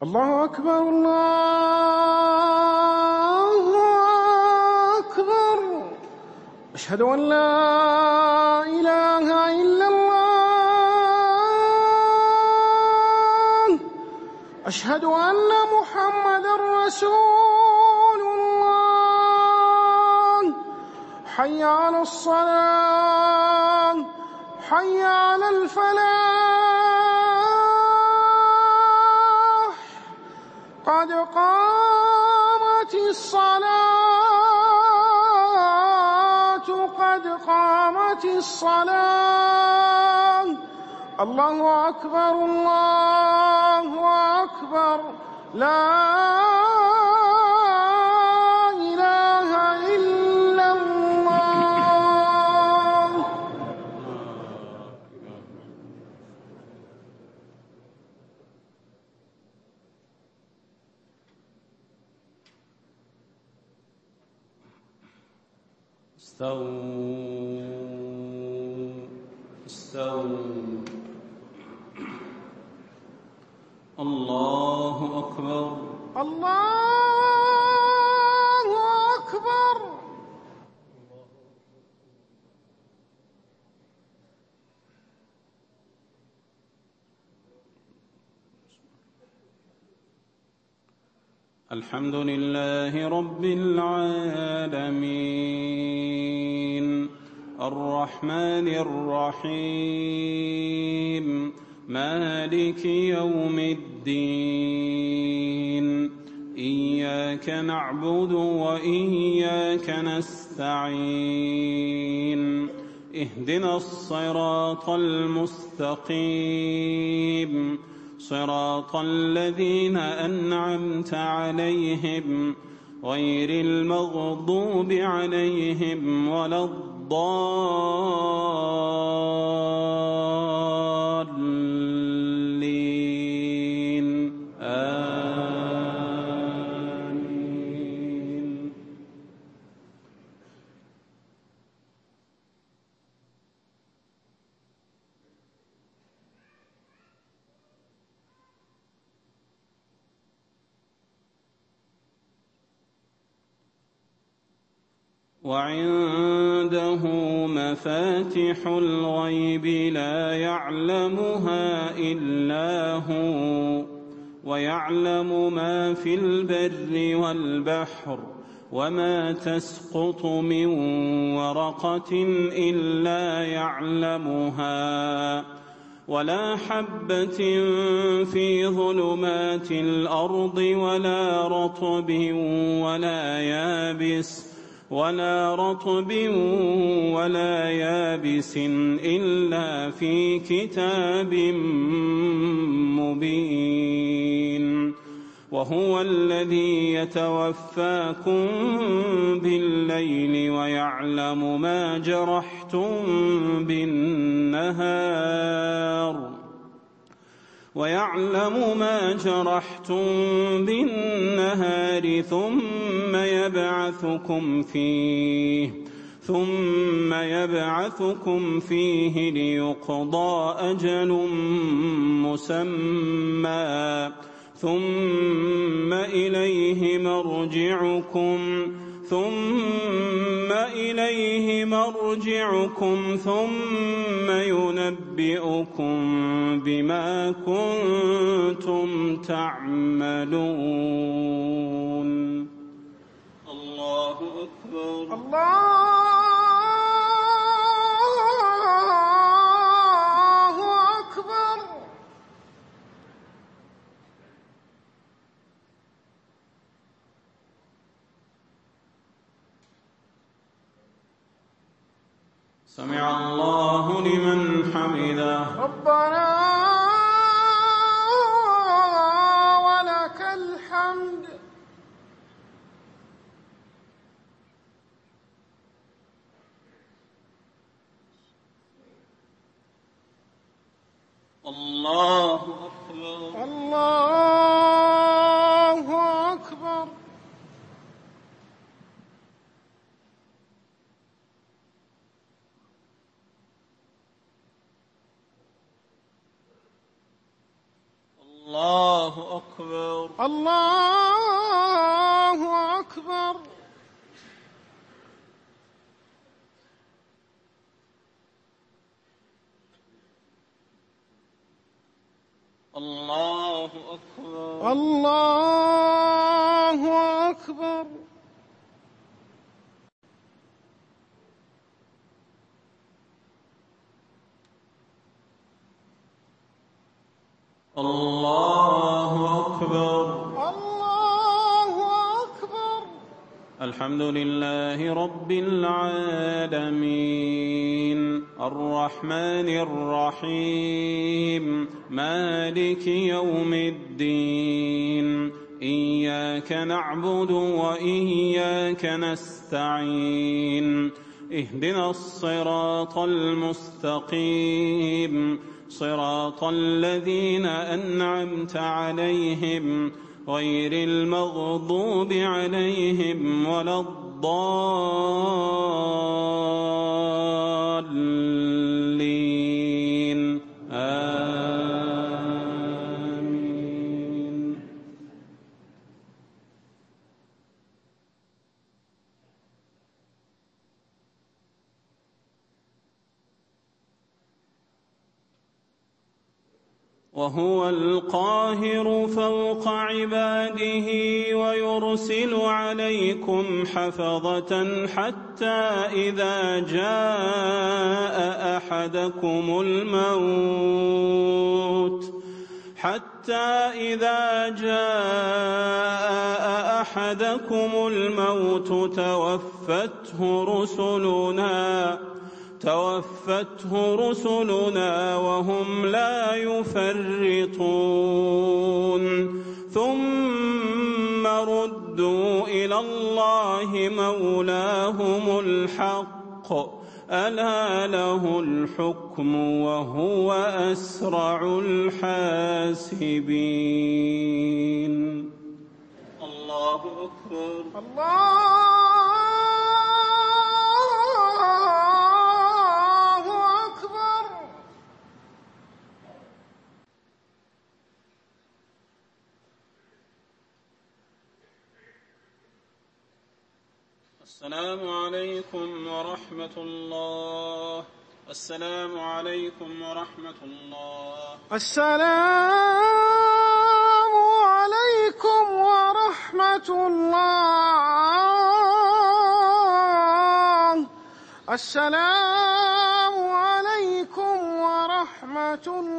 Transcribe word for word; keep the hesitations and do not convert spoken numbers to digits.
الله أكبر الله أكبر. أشهد أن لا إله إلا الله. أشهد أن محمدًا رسول الله. حي على الصلاة حي على الفلاح. قد قامت الصلاة قد قامت الصلاة. الله أكبر الله أكبر. لا إله إلا الله. استووا استووا. الله أكبر الله أكبر. الحمد لله رب العالمين الرحمن الرحيم مالك يوم الدين. إياك نعبد وإياك نستعين. اهدنا الصراط المستقيم صراط الذين أنعمت عليهم غير المغضوب عليهم ولا الضالين. آمين. وعنده مفاتح الغيب لا يعلمها إلا هو ويعلم ما في البر والبحر وما تسقط من ورقة إلا يعلمها ولا حبة في ظلمات الأرض ولا رطب ولا يابس ولا رطب ولا يابس إلا في كتاب مبين. وهو الذي يتوفاكم بالليل ويعلم ما جرحتم بالنهار ويعلم ما جرحتم بالنهار ثم يبعثكم فيه ثم يبعثكم فيه ليقضى أجل مسمى ثم إليه مرجعكم ثم إليه مرجعكم ثم ينبئكم بما كنتم تعملون. الله أكبر. الله أكبر. سمع الله لمن حمده. ربنا ولك الحمد. الله أكبر. الله أكبر. الله أكبر. الله أكبر. الله أكبر. الله أكبر. الله أكبر. الله أكبر. الحمد لله رب العالمين الرحمن الرحيم مالك يوم الدين إياك نعبد وإياك نستعين اهدنا الصراط المستقيم صراط الذين أنعمت عليهم غير المغضوب عليهم ولا الضالين آمين. وهو القاهر فوق عباده ويرسل عليكم حفظة حتى إذا جاء أحدكم الموت حتى إذا جاء أحدكم الموت توفته رسلنا توفته رسلنا وهم لا يفرطون ثم ردوا إلى الله مولاهم الحق ألا له الحكم وهو أسرع الحاسبين. الله أكبر. الله السلام عليكم ورحمة الله. السلام عليكم ورحمة الله. السلام عليكم ورحمة الله. السلام عليكم ورحمة الله.